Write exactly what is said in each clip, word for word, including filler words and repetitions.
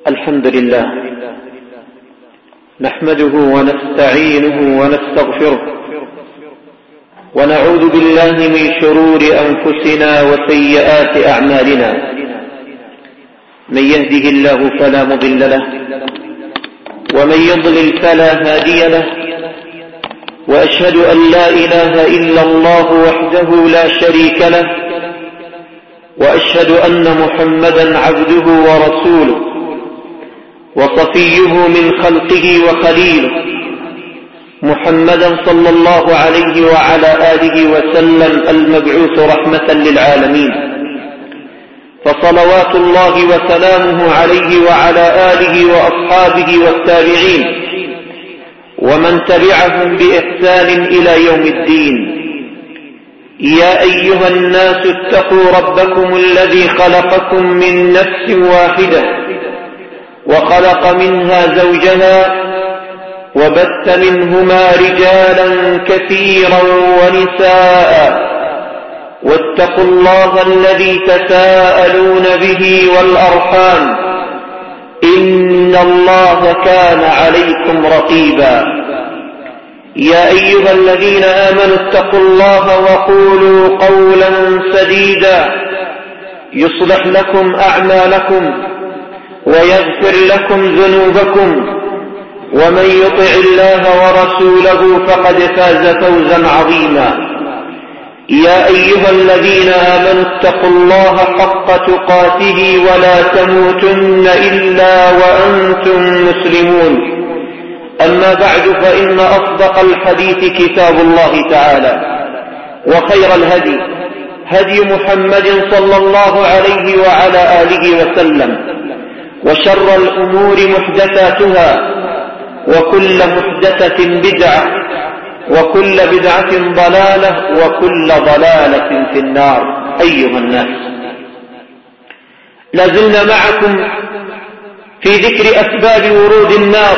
الحمد لله نحمده ونستعينه ونستغفره ونعوذ بالله من شرور أنفسنا وسيئات أعمالنا. من يهده الله فلا مضل له ومن يضلل فلا هادي له، وأشهد أن لا إله إلا الله وحده لا شريك له، وأشهد أن محمدا عبده ورسوله وصفيه من خلقه وخليله، محمدا صلى الله عليه وعلى آله وسلم المبعوث رحمة للعالمين، فصلوات الله وسلامه عليه وعلى آله وأصحابه والتابعين ومن تبعهم بإحسان إلى يوم الدين. يا أيها الناس اتقوا ربكم الذي خلقكم من نفس واحدة وخلق منها زوجها وبث منهما رجالا كثيرا ونساء، واتقوا الله الذي تساءلون به والأرحام إن الله كان عليكم رقيبا. يا أيها الذين آمنوا اتقوا الله وقولوا قولا سديدا يصلح لكم أعمالكم ويغفر لكم ذنوبكم، ومن يطع الله ورسوله فقد فاز فوزا عظيما. يا أيها الذين آمنوا اتقوا الله حق تقاته ولا تموتن إلا وأنتم مسلمون. أما بعد، فإن أصدق الحديث كتاب الله تعالى، وخير الهدي هدي محمد صلى الله عليه وعلى آله وسلم، وشر الأمور محدثاتها، وكل محدثة بدعة، وكل بدعة ضلالة، وكل ضلالة في النار. أيها الناس، لازلنا معكم في ذكر أسباب ورود النار،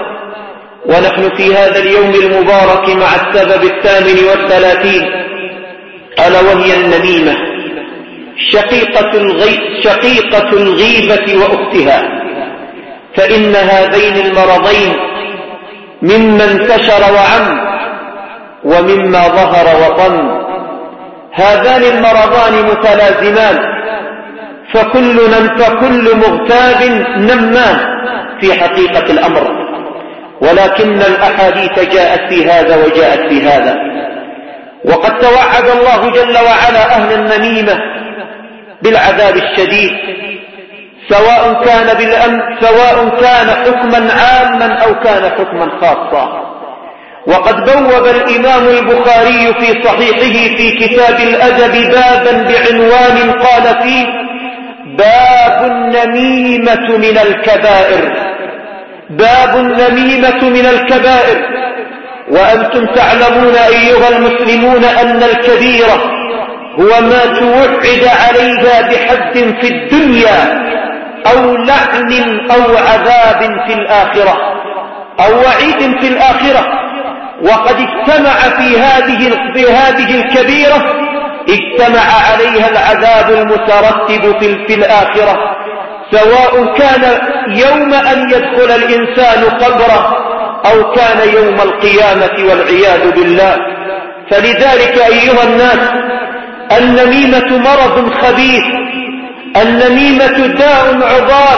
ونحن في هذا اليوم المبارك مع السبب الثامن والثلاثين، ألا وهي النميمة، شقيقة, الغي... شقيقة الغيبة وأختها. فإن هذين المرضين مما انتشر وعم، ومما ظهر وطن. هذان المرضان متلازمان، فكل, فكل مغتاب نمام في حقيقة الأمر، ولكن الأحاديث جاءت في هذا وجاءت في هذا. وقد توعد الله جل وعلا أهل النميمة بالعذاب الشديد، سواء كان بالأمن سواء كان حكما عاما أو كان حكما خاصا. وقد بوب الإمام البخاري في صحيحه في كتاب الأدب بابا بعنوان قال فيه: باب النميمة من الكبائر. باب النميمة من الكبائر. وأنتم تعلمون أيها المسلمون أن الكبيرة هو ما توعد عليها بحد في الدنيا أو لعن أو عذاب في الآخرة أو وعيد في الآخرة. وقد اجتمع في هذه في هذه الكبيرة اجتمع عليها العذاب المترتب في, في الآخرة، سواء كان يوم أن يدخل الإنسان قبره أو كان يوم القيامة والعياذ بالله. فلذلك أيها الناس، النميمة مرض خبيث، النميمة داء عضال،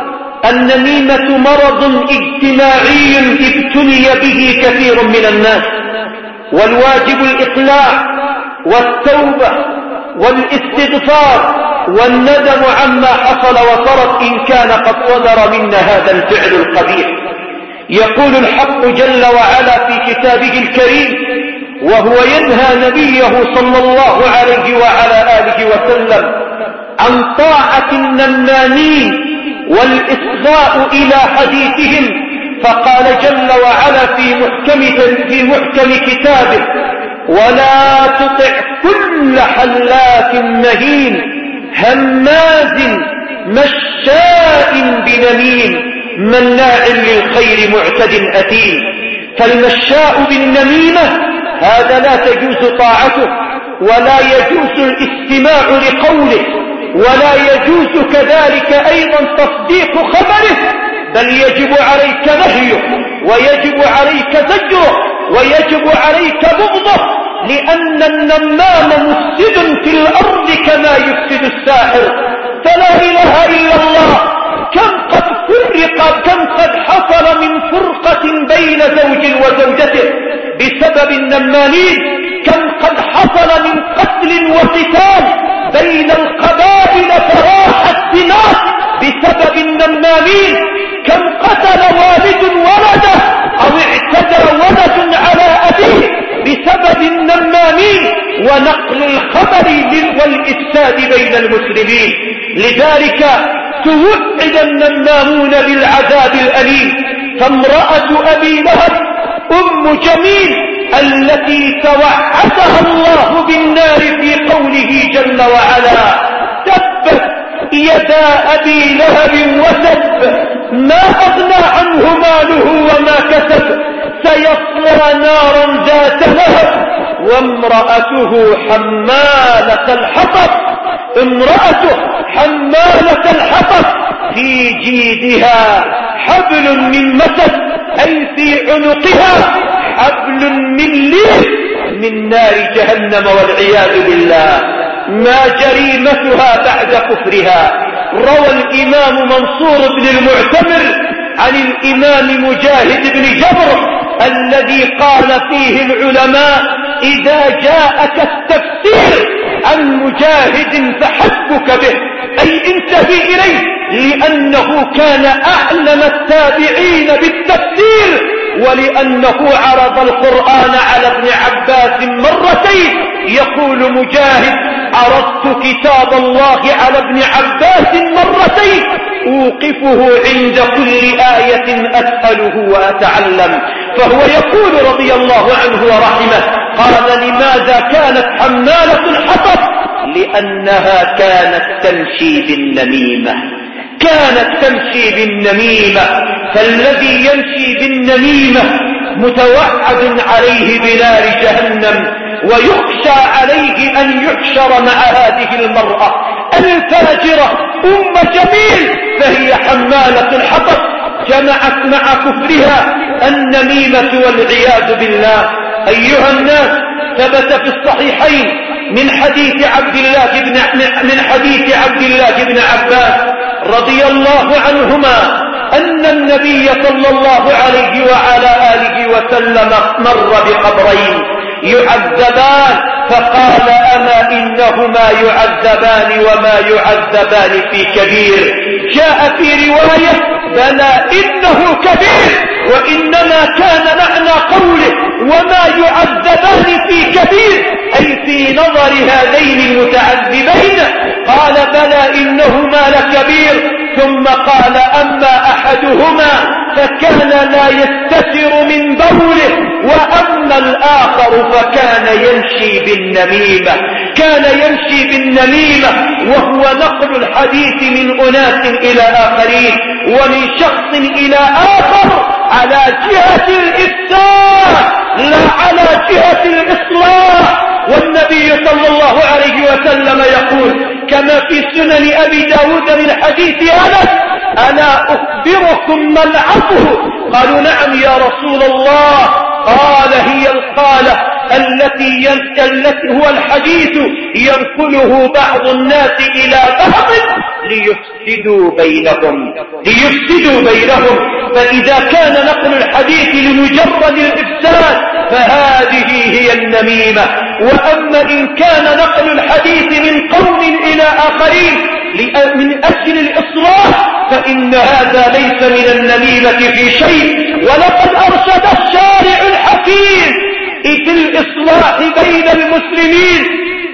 النميمة مرض اجتماعي ابتلي به كثير من الناس، والواجب الإقلاع والتوبة والاستغفار والندم عما حصل وصرت إن كان قد صدر منا هذا الفعل القبيح. يقول الحق جل وعلا في كتابه الكريم وهو ينهى نبيه صلى الله عليه وعلى آله وسلم عن طاعة النمامين والإصغاء إلى حديثهم، فقال جل وعلا في محكم, في محكم كتابه: ولا تطع كل حلاف مهين هماز مشاء بنميم مناع للخير معتد أثيم. فالمشاء بالنميمة هذا لا تجوز طاعته ولا يجوز الاستماع لقوله، ولا يجوز كذلك أيضا تصديق خبره، بل يجب عليك نهيه ويجب عليك زجره ويجب عليك بغضه، لأن النمام مفسد في الأرض كما يفسد الساحر. فلا إله إلا الله، كم قد فرق كم قد حصل من فرقة بين زوج وزوجته بسبب النمامين، كم قد حصل من قتل وقتال بين القبائل فراح الدماء بسبب النمامين، كم قتل والد ولده أو اعتدى ولد على أبيه بسبب النمامين ونقل الخبر والإفساد بين المسلمين. لذلك توعد النمامون بالعذاب الأليم. فامرأة أبي لهب أم جميل التي توعدها الله بالنار في قوله جل وعلا: تبت يدا أبي لهب وتب ما أغنى عنه ماله وما كسب سيصلى نارا ذات لهب وامرأته حمالة الحطب. امرأته حمالة الحطب في جيدها حبل من مسد، أي في عنقها حبل من ليف من نار جهنم والعياذ بالله. ما جريمتها بعد كفرها؟ روى الإمام منصور بن المعتمر عن الإمام مجاهد بن جبر الذي قال فيه العلماء: إذا جاءك التفسير عن مجاهد فحسبك به، أي انتهي إليه، لأنه كان أعلم التابعين بالتفسير، ولأنه عرض القرآن على ابن عباس مرتين. يقول مجاهد: عرضت كتاب الله على ابن عباس مرتين أوقفه عند كل آية أسأله وأتعلم. فهو يقول رضي الله عنه ورحمه: قال: لماذا كانت حمالة الحطب؟ لأنها كانت تمشي بالنميمة، كانت تمشي بالنميمة. فالذي يمشي بالنميمة متوعد عليه بنار جهنم، ويخشى عليه أن يحشر مع هذه المرأة الفاجرة أم جميل، فهي حمالة الحطب، جمعت مع كفرها النميمة والعياذ بالله. أيها الناس، ثبت في الصحيحين من حديث عبد الله بن من حديث عبد الله بن عباس رضي الله عنهما أن النبي صلى الله عليه وعلى آله وسلم مر بقبرين يعذبان، فقال: أما إنهما يعذبان وما يعذبان في كبير. جاء في رواية: بلى إنه كبير، وإنما كان معنى قوله وما يعذبان في كبير أي في نظر هذين المتعذبين. قال: بلى إنهما لكبير. ثم قال: أما أحدهما فكان لا يستتر من بوله، وأما الآخر فكان يمشي بالنميمة. كان يمشي بالنميمة وهو نقل الحديث من أناس إلى آخرين ومن شخص إلى آخر على جهة الإفساد لا على جهة الإصلاح. والنبي صلى الله عليه وسلم يقول كما في سنن أبي داود من حديث أنس: ألا أخبركم ما العفو؟ قالوا: نعم يا رسول الله. قال: هي القالة التي التي هو الحديث ينقله بعض الناس إلى بعض ليفسدوا بينهم ليفسدوا بينهم فإذا كان نقل الحديث لمجرد الإفساد فهذه هي النميمة. وأما إن كان نقل الحديث من قوم إلى آخرين من أجل الإصلاح فإن هذا ليس من النميمة في شيء. ولقد أرشد الشارع الحكيم في الإصلاح بين المسلمين،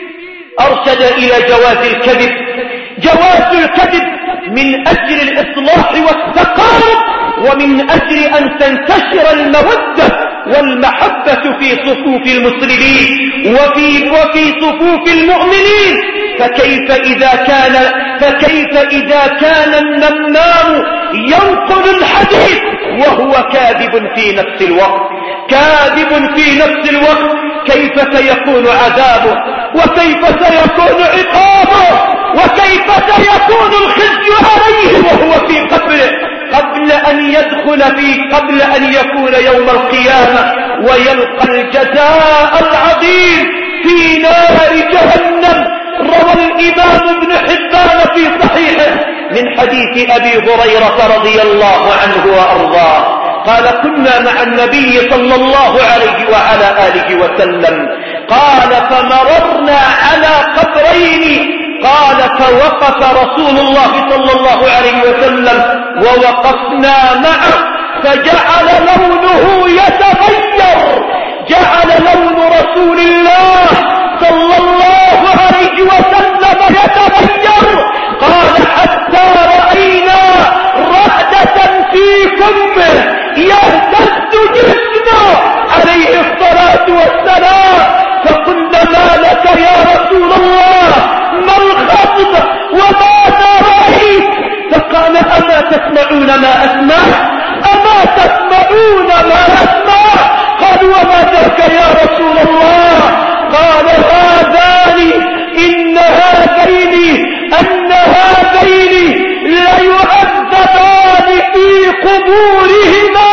أرشد إلى جواز الكذب جواز الكذب من أجل الإصلاح والتقارب، ومن أجل أن تنتشر المودة والمحبة في صفوف المسلمين وفي, وفي صفوف المؤمنين. فكيف إذا كان فكيف إذا كان النمام ينقل الحديث وهو كاذب في نفس الوقت كاذب في نفس الوقت كيف سيكون عذابه وكيف سيكون عقابه وكيف سيكون الخزي عليه وهو في قبره قبل أن يدخل فيه قبل أن يكون يوم القيامة ويلقى الجزاء العظيم في نار جهنم. روى الإمام ابن حبان في صحيحه من حديث أبي هريرة رضي الله عنه وأرضاه قال كنا مع النبي صلى الله عليه وعلى آله وسلم قال فمررنا على قبرين قال فوقف رسول الله صلى الله عليه وسلم ووقفنا معه فجعل لونه يتغير جعل لون رسول الله صلى الله عليه وسلم يتغير قال حتى رأينا رعدة في فمه يهتز جسمه عليه الصلاة والسلام فقلنا ما لك يا رسول الله ما الخطب وماذا رأيت فقال أما تسمعون ما أسمع أما تسمعون ما أسمع قالوا وما ذاك يا رسول الله قال هذان إن هذين أن هذين ليعذبان في قبورهما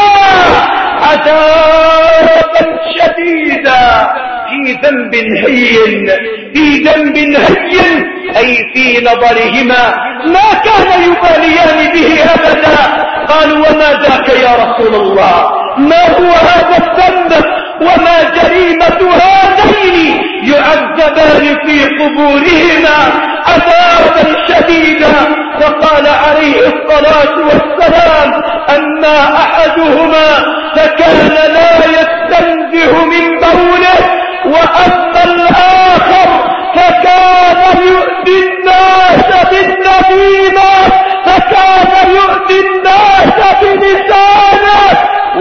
عذابا شديدا في ذنب هين في ذنب هين أي في نظرهما ما كان يباليان به أبدا قالوا وما ذاك يا رسول الله ما هو هذا الذنب وما جريمة هذين يعذبان في قبورهما عذابا شديدا فقال عليه الصلاة والسلام أما أحدهما فكان لا يستنزه من بوله وأما الآخر فكان يؤذي الناس بالنميمة فكان يؤذي الناس بلسانه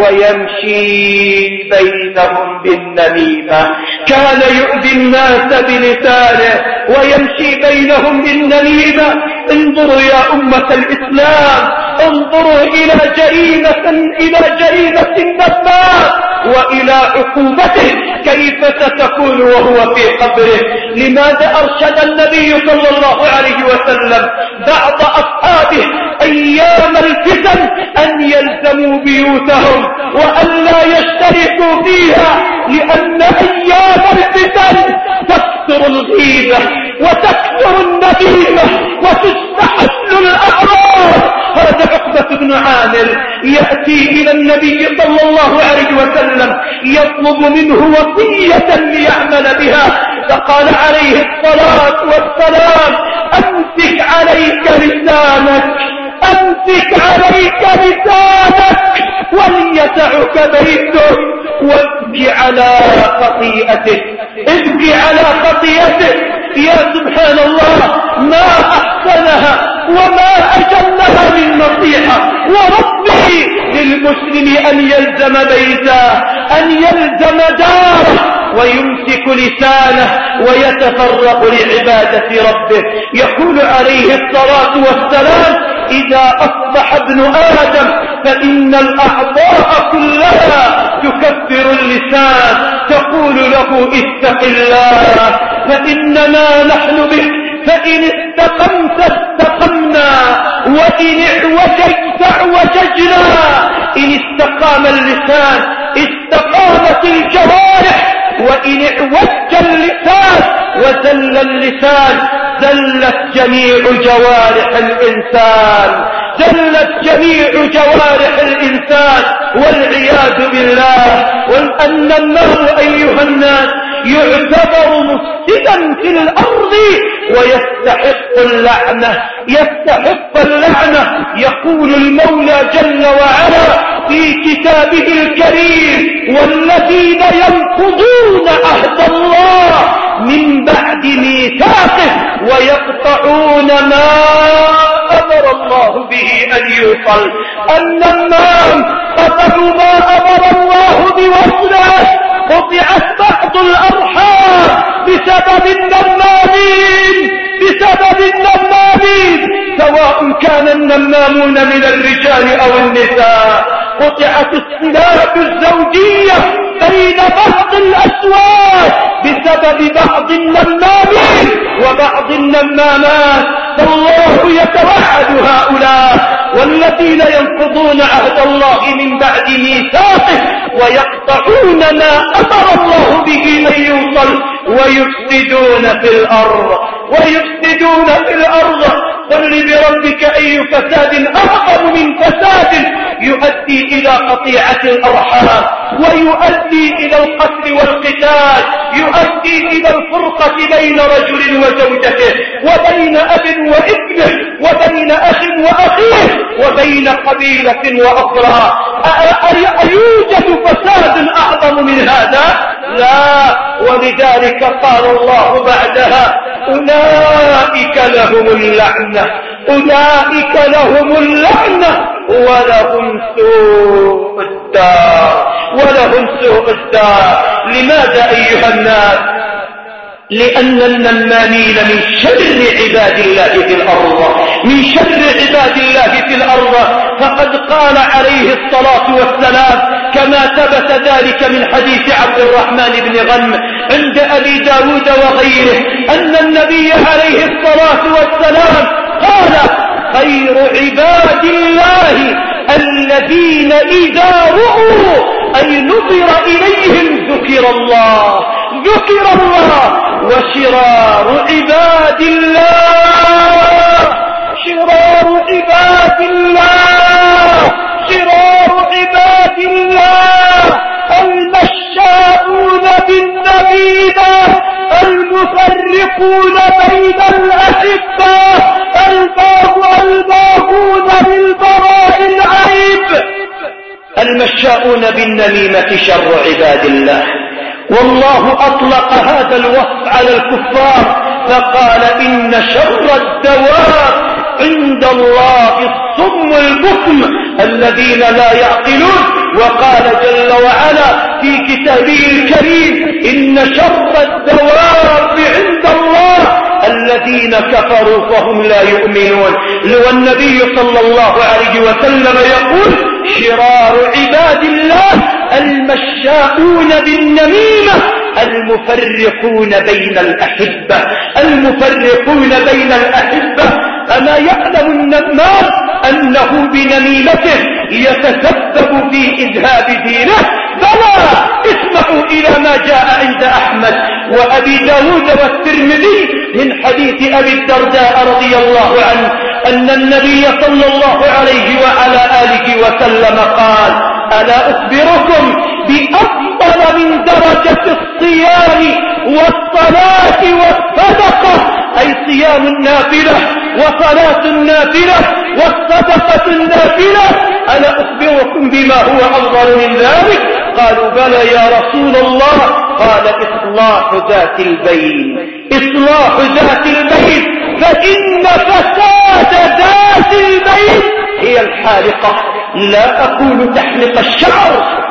ويمشي بينهم بالنميمة كان يؤذي الناس بلسانه ويمشي بينهم بالنميمة. انظروا يا أمة الإسلام انظروا إلى جريمة إلى جريمة النمام وإلى عقوبته كيف ستكون وهو في قبره. لماذا أرشد النبي صلى الله عليه وسلم بعض أصحابه أيام الفتن أن يلزموا بيوتهم وأن لا يشتركوا فيها لأن أيام الفتن تكثر الغيبة وتكثر النميمة وتستحل الأعراض. هذا عقبة بن عامر يأتي إلى النبي صلى الله عليه وسلم يطلب منه وصية ليعمل بها فقال عليه الصلاة والسلام أمسك عليك لسانك أمسك عليك لسانك وليسعك بيتك وابكي على خطيئتك ابكي على خطيئتك. يا سبحان الله ما أحسنها وما أجلها من نصيحة وربي للمسلم أن يلزم بيته أن يلزم داره ويمسك لسانه ويتفرق لعبادة ربه. يقول عليه الصلاة والسلام إذا أصبح ابن آدم فإن الأعضاء كلها تكفر اللسان تقول له اتق الله فإنما نحن بك فإن استقمت استقمنا وإن اعوججت اعوججنا. إن استقام اللسان استقامت الجوارح وإن اعوج اللسان وزل اللسان زلت جميع جوارح الإنسان زلت جميع جوارح الإنسان والعياذ بالله. وأن المرء أيها الناس يعتبر مفسدا في الأرض ويستحق اللعنة يستحق اللعنة. يقول المولى جل وعلا في كتابه الكريم والذين ينقضون عهد الله من بعد ميثاقه ويقطعون ما أمر الله به أن يوصل. النمام قطعوا ما أمر الله بوصله قطعت بعض الأرحام بسبب النمامين بسبب النمامين، سواء كان النمامون من الرجال أو النساء. قطعت الصلات الزوجية بين بعض الأزواج بسبب بعض النمامين وبعض النمامات. فالله يتوعد هؤلاء والذين ينقضون عهد الله من بعد ميثاقه ويقطعون ما أمر الله به أن يوصل ويفسدون في الأرض ويفسدون في الأرض. قل بربك أي فساد أعظم من فساد يؤدي إلى قطيعة الأرحام ويؤدي إلى القتل والقتال، يؤدي إلى الفرقة بين رجل وزوجته وبين أب وابنه وبين أخ وأخيه وبين قبيلة وأخرى. أيوجد فساد أعظم من هذا؟ لا. ولذلك قال الله بعدها أولئك لهم اللعنة أولئك لهم اللعنة ولهم سوء الدار ولهم سوء الدار. لماذا أيها الناس؟ لأن النمامين من شر عباد الله في الأرض من شر عباد الله في الأرض. فقد قال عليه الصلاة والسلام كما ثبت ذلك من حديث عبد الرحمن بن غنم عند أبي داود وغيره أن النبي عليه الصلاة والسلام قال خير عباد الله الذين إذا رؤوا أي نظر إليهم ذكر الله ذكر الله. وشرار عباد الله شرار عباد الله شرار عباد الله المشاؤون بالنميمة المفرقون بين الأحبة الباغون بالبراء العيب. المشاؤون بالنميمة شر عباد الله. والله أطلق هذا الوصف على الكفار فقال إن شر الدواب عند الله الصم البكم الذين لا يعقلون. وقال جل وعلا في كتابه الكريم إن شر الدواب عند الله الذين كفروا فهم لا يؤمنون. لو النبي صلى الله عليه وسلم يقول شرار عباد الله المشاؤون بالنميمة المفرقون بين الأحبة المفرقون بين الأحبة. أما يعلم النمام أنه بنميمته يتسبب في إذهاب دينه؟ بلى. اسمعوا إلى ما جاء عند أحمد وأبي داود والترمذي من حديث أبي الدرداء رضي الله عنه أن النبي صلى الله عليه وعلى آله وسلم قال ألا أخبركم بأفضل من درجة الصيام والصلاة والصدقة أي صيام النافلة وصلاة النافلة والصدقة النافلة؟ ألا أخبركم بما هو أفضل من ذلك؟ قالوا بلى يا رسول الله. قال إصلاح ذات البين إصلاح ذات البين فإن فساد ذات البين هي الحالقة. لا أقول تحلق الشعر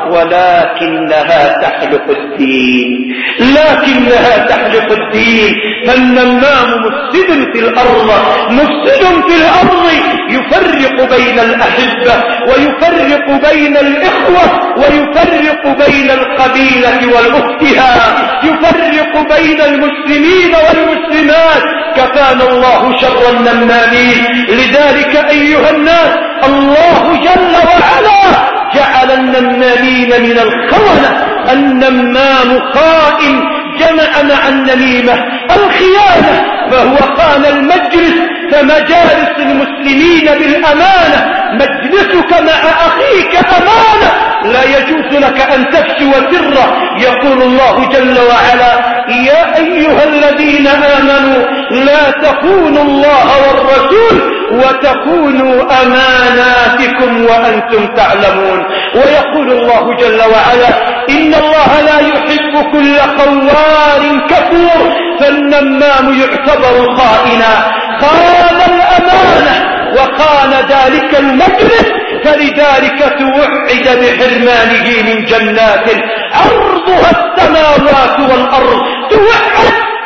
ولكنها تحلق الدين لكنها تحلق الدين. فالنمام مفسد في الأرض مفسد في الأرض يفرق بين الأحبة ويفرق بين الإخوة ويفرق بين القبيلة والأختها يفرق بين المسلمين والمسلمات. كفانا الله شر النمامين. لذلك أيها الناس الله جل وعلا جعل النمامين من الخونة. النمام خائن جمع مع النميمة الخيانة فهو خان المجلس. فمجالس المسلمين بالأمانة مجلسك مع أخيك أمانة لا يجوز لك أن تفشو سره. يقول الله جل وعلا يا أيها الذين آمنوا لا تخونوا الله والرسول وتخونوا أماناتكم وأنتم تعلمون. ويقول الله جل وعلا إن الله لا يحب كل خوان كفور. فالنمام يعتبر خائنا خان الأمانة وخان ذلك المجلس فلذلك توعد بحرمانه من جنات عرضها السماوات والأرض. توعد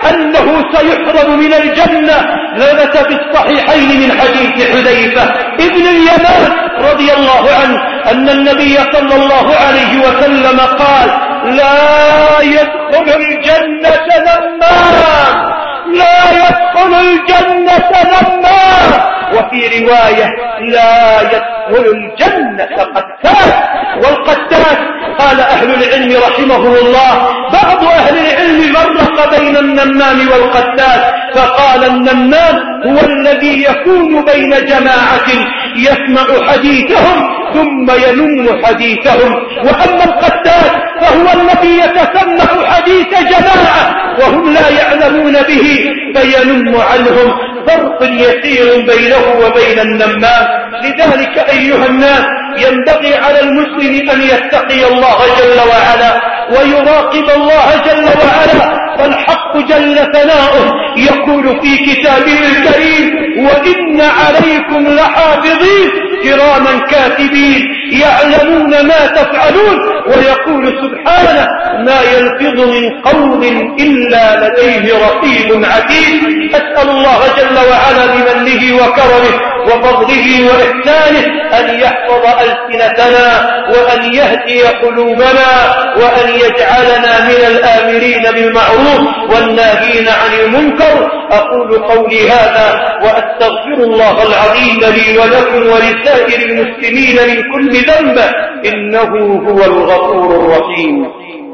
أنه سيحرم من الجنة ثبت في الصحيحين من حديث حذيفة ابن اليمان رضي الله عنه أن النبي صلى الله عليه وسلم قال: لا يدخل الجنة نمام، لا يدخل الجنة نمام. وفي رواية: لا يدخل الجنة قتال. والقتال قال أهل العلم رحمه الله، بعض أهل العلم فرق بين النمام والقتال، فقال: النمام هو الذي يكون بين جماعة يسمع حديثهم ثم ينم حديثهم، وأما القتال فهو الذي يتسمع حديث جماعة وهم لا يعلمون به فينم عنهم. فرق يسير بينه وبين النمام. لذلك أيها الناس ينبغي على المسلم أن يتقي الله جل وعلا ويراقب الله جل وعلا، فالحق جل ثناؤه يقول في كتابه الكريم: وإن عليكم لحافظين كراما كاتبين يعلمون ما تفعلون. ويقول سبحانه: ما يلفظ من قول إلا لديه رقيب عتيد. أسأل الله جل وعلا بمنه وكرمه وفضله وإحسانه أن يحفظ ألسنتنا وأن يهدي قلوبنا وأن يجعلنا من الآمرين بالمعروف والناهين عن المنكر. أقول قولي هذا وأستغفر الله العظيم لي ولكم ولسائر المسلمين من كل ذنب، إنه هو الغفور الرحيم.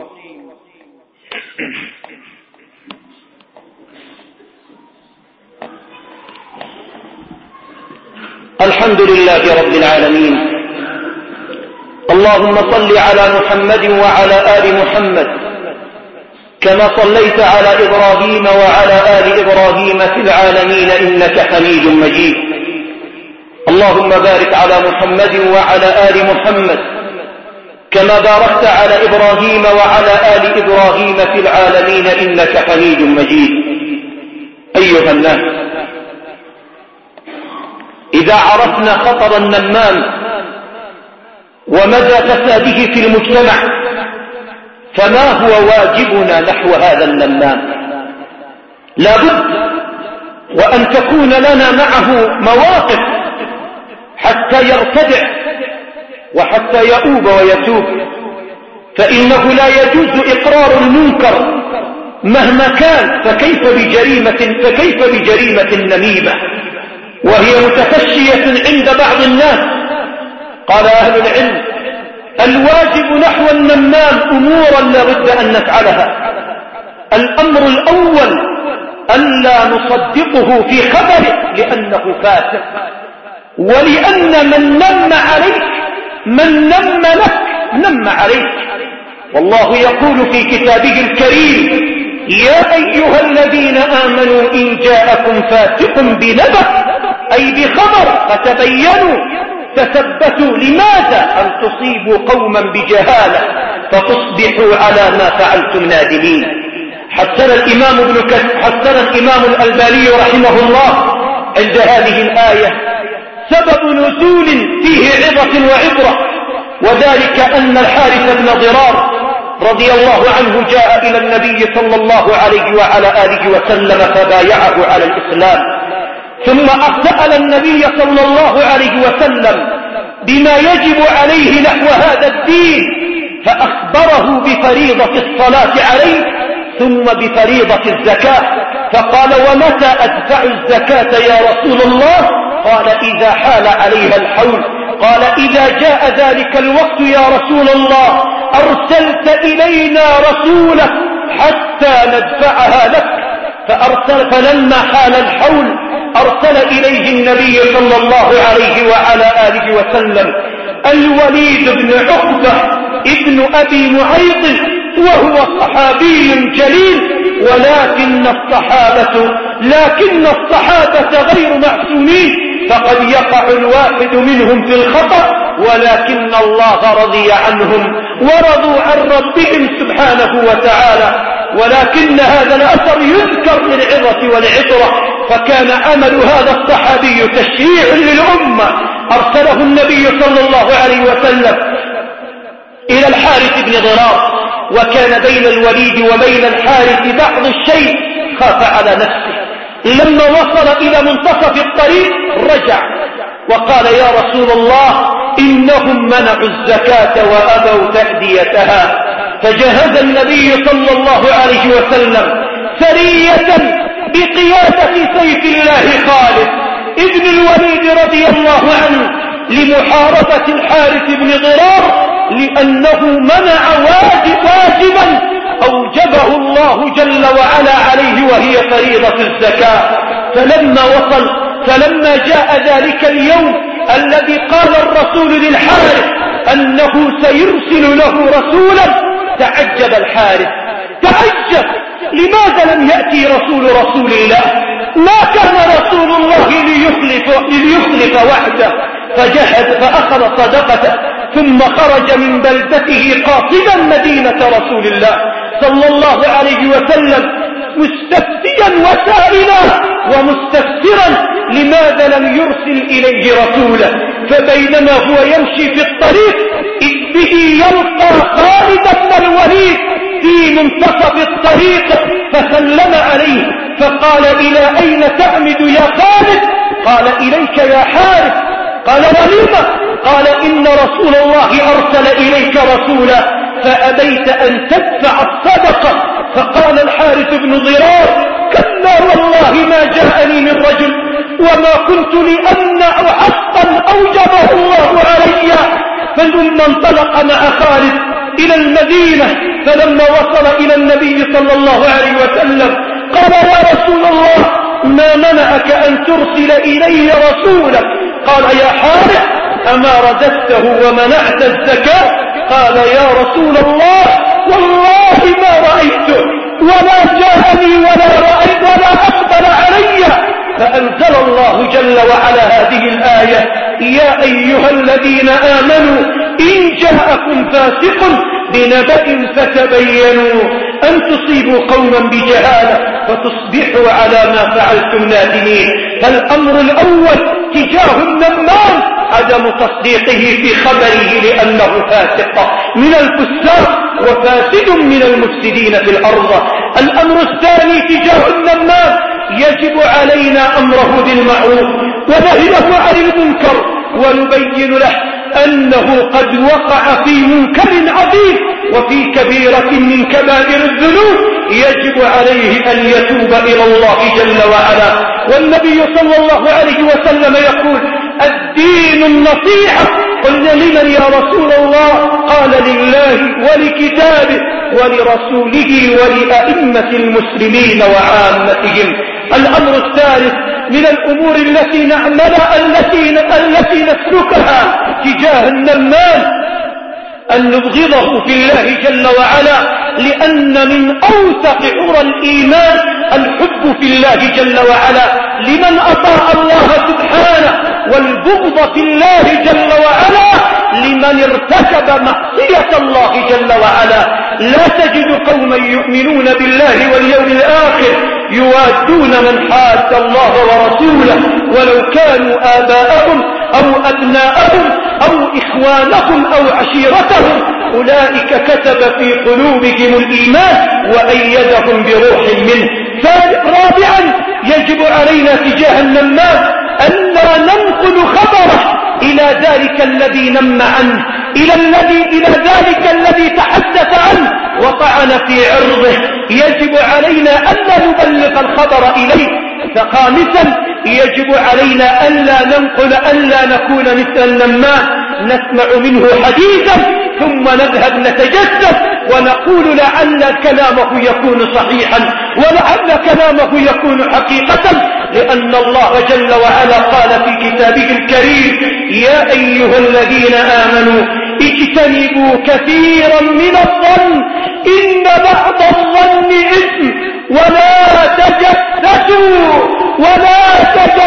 الحمد لله رب العالمين. اللهم صل على محمد وعلى آل محمد كما صليت على إبراهيم وعلى آل إبراهيم في العالمين إنك حميد مجيد. اللهم بارك على محمد وعلى آل محمد كما باركت على إبراهيم وعلى آل إبراهيم في العالمين إنك حميد مجيد. أيها الناس، إذا عرفنا خطر النمام ومدى فساده في المجتمع، فما هو واجبنا نحو هذا النمام؟ لا بد وأن تكون لنا معه مواقف حتى يرتدع وحتى يؤوب ويتوب، فإنه لا يجوز إقرار المنكر مهما كان، فكيف بجريمة, فكيف بجريمة النميمة وهي متفشية عند بعض الناس؟ قال أهل العلم: الواجب نحو النمام أمورا لا بد أن نفعلها. الأمر الأول ألا نصدقه في خبره لأنه فاسق، ولأن من نم عليك من نم لك نم عليك. والله يقول في كتابه الكريم: يا أيها الذين آمنوا إن جاءكم فاسق بنبأ أي بخبر فتبينوا تثبتوا. لماذا؟ أن تصيبوا قوما بجهالة فتصبحوا على ما فعلتم نادمين. حسن الإمام ابن كثير حسن الإمام الألباني رحمه الله عند هذه الآية سبب نزول فيه عظة وعبرة، وذلك أن الحارث بن ضرار رضي الله عنه جاء إلى النبي صلى الله عليه وعلى آله وسلم فبايعه على الإسلام، ثم أسأل النبي صلى الله عليه وسلم بما يجب عليه نحو هذا الدين، فأخبره بفريضة الصلاة عليه ثم بفريضة الزكاة. فقال: ومتى أدفع الزكاة يا رسول الله؟ قال: إذا حال عليها الحول. قال: إذا جاء ذلك الوقت يا رسول الله أرسلت إلينا رسولك حتى ندفعها لك. فأرسل فلما حال الحول أرسل إليه النبي صلى الله عليه وعلى آله وسلم الوليد بن عقبة ابن أبي معيط، وهو صحابي جليل، ولكن الصحابة لكن الصحابة غير معصومين، فقد يقع الواحد منهم في الخطأ، ولكن الله رضي عنهم ورضوا عن ربهم سبحانه وتعالى. ولكن هذا الأثر يذكر للعظة والعبرة، فكان عمل هذا الصحابي تشريع للأمة. أرسله النبي صلى الله عليه وسلم إلى الحارث بن ضرار، وكان بين الوليد وبين الحارث بعض الشيء، خاف على نفسه. لما وصل إلى منتصف الطريق رجع وقال يا رسول الله إنهم منعوا الزكاة وأبوا تأديتها. فجهز النبي صلى الله عليه وسلم سرية بقيادة سيف الله خالد ابن الوليد رضي الله عنه لمحاربة الحارث بن ضرار، لأنه منع واجب واجبا أوجبه الله جل وعلا عليه وهي فريضة الزكاة. فلما وصل فلما جاء ذلك اليوم الذي قال الرسول للحارث أنه سيرسل له رسولا تعجب الحارث، تعجب لماذا لم يأتي رسول رسول الله؟ ما كان رسول الله ليخلف, ليخلف وحده. فجهد فأخذ صدقته ثم خرج من بلدته قاصدا مدينة رسول الله صلى الله عليه وسلم مستفتيا وسائلا ومستفسرا لماذا لم يرسل إليه رسولا. فبينما هو يمشي في الطريق إذ به يلقى خالد بن الوليد في منتصف الطريق فسلم عليه فقال إلى أين تعمد يا خالد؟ قال إليك يا حارث. قال ولم؟ قال إن رسول الله أرسل إليك رسولا فأبيت أن تدفع الصدقة. فقال الحارث بن ضرار كلا والله ما جاءني من رجل وما كنت لأمنع حقا أوجبه الله علي. ثم انطلق مع خالد إلى المدينة. فلما وصل إلى النبي صلى الله عليه وسلم قال يا رسول الله ما منعك أن ترسل إلي رسولا؟ قال يا حارث أما رددته ومنعت الزكاة؟ قال يا رسول الله والله ما رأيته ولا جاءني ولا رأيت ولا أقبل علي. فأنزل الله جل وعلا هذه الآية يا أيها الذين آمنوا إن جاءكم فاسق بنبأ فتبينوا أن تصيبوا قوما بجهالة فتصبحوا على ما فعلتم نادمين. فالأمر الأول تجاه النمام عدم تصديقه في خبره لأنه فاسق من الفساق وفاسد من المفسدين في الأرض. الأمر الثاني تجاه النمام يجب علينا أمره بالمعروف ونهيه عن المنكر ونبين له أنه قد وقع في منكر عظيم وفي كبيرة من كبائر الذنوب يجب عليه أن يتوب إلى الله جل وعلا. والنبي صلى الله عليه وسلم يقول الدين النصيحة. قلنا لمن يا رسول الله؟ قال لله ولكتابه ولرسوله ولأئمة المسلمين وعامتهم. الأمر الثالث من الأمور التي نعملها التي, التي نسلكها تجاه النمام أن نبغضه في الله جل وعلا، لأن من أوثق عرى الإيمان الحب في الله جل وعلا لمن أطاع الله سبحانه، والبغض في الله جل وعلا لمن ارتكب معصية الله جل وعلا. لا تجد قوما يؤمنون بالله واليوم الآخر يوادون من حاد الله ورسوله ولو كانوا آباءهم أو أبناءهم أو إخوانهم أو عشيرتهم أولئك كتب في قلوبهم الإيمان وأيدهم بروح منه. رابعا يجب علينا تجاه النمام ألا ننقل خبره إلى ذلك الذي نم عنه، إلى الذي إلى ذلك الذي تحدث عنه وطعن في عرضه. يجب علينا ألا نبلغ الخبر إليه. فخامسا يجب علينا ألا ننقل ألا نكون مثل النمام نسمع منه حديثا ثم نذهب نتجسس ونقول لعل كلامه يكون صحيحا ولعل كلامه يكون حقيقة، لأن الله جل وعلا قال في كتابه الكريم يا أيها الذين آمنوا اجتنبوا كثيرا من الظن إن بعض الظن إثم ولا تجسسوا ولا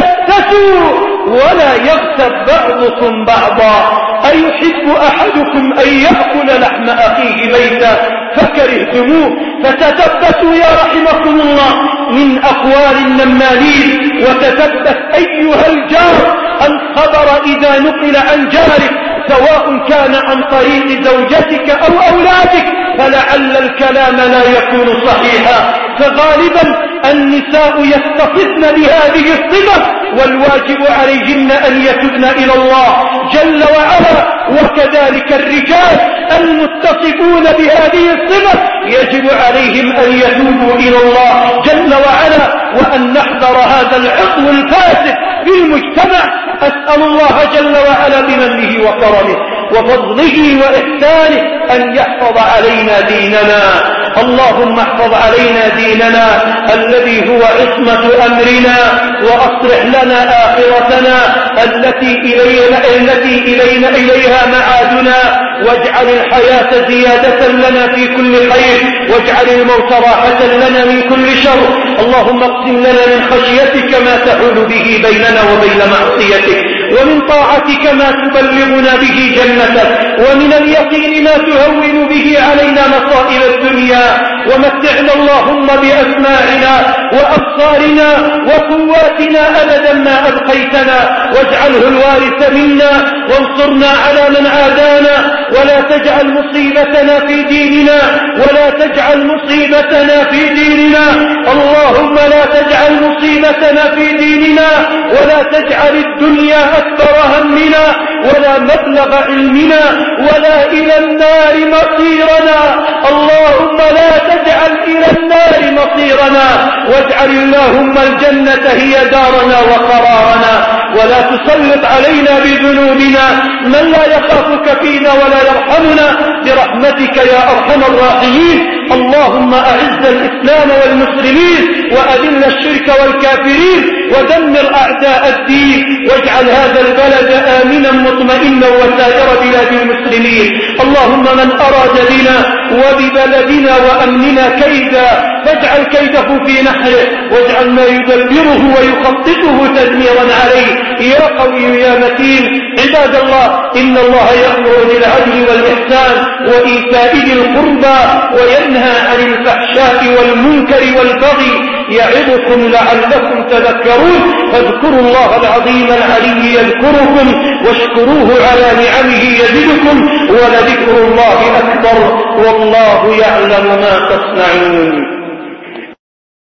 تجسسوا ولا يغتب بعضكم بعضا أيحب أحدكم أن يأكل لحم أخيه ميتا فكرهتموه فتثبتوا يا رحمكم الله من أقوال النمامين، وتثبت أيها الجار الخبر إذا نقل عن جارك سواء كان عن طريق زوجتك أو أولادك فلعل الكلام لا يكون صحيحا. فغالبا النساء يتصفن بهذه الصفة، والواجب عليهن أن يتبن إلى الله جل وعلا. وكذلك الرجال المتصفون بهذه الصفة يجب عليهم أن يتوبوا إلى الله جل وعلا، وأن نحذر هذا العقل الفاسد في المجتمع. أسأل الله جل وعلا بمنه وكرمه وفضله وإحسانه أن يحفظ علينا ديننا. اللهم احفظ علينا ديننا الذي هو عصمة أمرنا، وأصلح لنا آخرتنا التي إلينا, التي إلينا إليها معادنا، واجعل الحياة زيادة لنا في كل خير، واجعل الموت راحة لنا من كل شر. اللهم اقسم لنا من خشيتك ما تحول به بيننا وبين معصيتك، ومن طاعتك ما تبلغنا به جنتك، ومن اليقين ما تهون به علينا مصائب الدنيا. ومتعنا اللهم بأسماعنا وأبصارنا وقواتنا أبدا ما أبقيتنا، واجعله الوارث منا، وانصرنا على من عادانا، ولا تجعل مصيبتنا في ديننا، ولا تجعل مصيبتنا في ديننا. اللهم لا تجعل مصيبتنا في ديننا، ولا تجعل الدنيا أكبر همنا، ولا مبلغ علمنا، ولا إلى النار مصيرنا. اللهم لا تجعل إلى النار مصيرنا، واجعل اللهم الجنة هي دارنا وقرارنا، ولا تسلط علينا بذنوبنا من لا يخافك فينا ولا يرحمنا برحمتك يا أرحم الراحمين. اللهم أعز الإسلام والمسلمين، وأذل الشرك والكافرين، ودمر أعداء الدين، واجعل هذا البلد آمنا مطمئنا وسائر بلاد المسلمين. اللهم من أراد بنا وببلدنا وأمننا كيدا فاجعل كيده في نحره، واجعل ما يدبره ويخططه تدميرا عليه يا قوي يا متين. عباد الله، إن الله يأمر بالعدل والإحسان وإيتاء ذي القربى وينهى عن الفحشاء والمنكر والبغي، يعظكم لعلكم تذكرون. فاذكروا الله العظيم العلي يذكركم، واشكروه على نعمه يزدكم، ولذكر الله أكبر، والله يعلم ما تصنعون.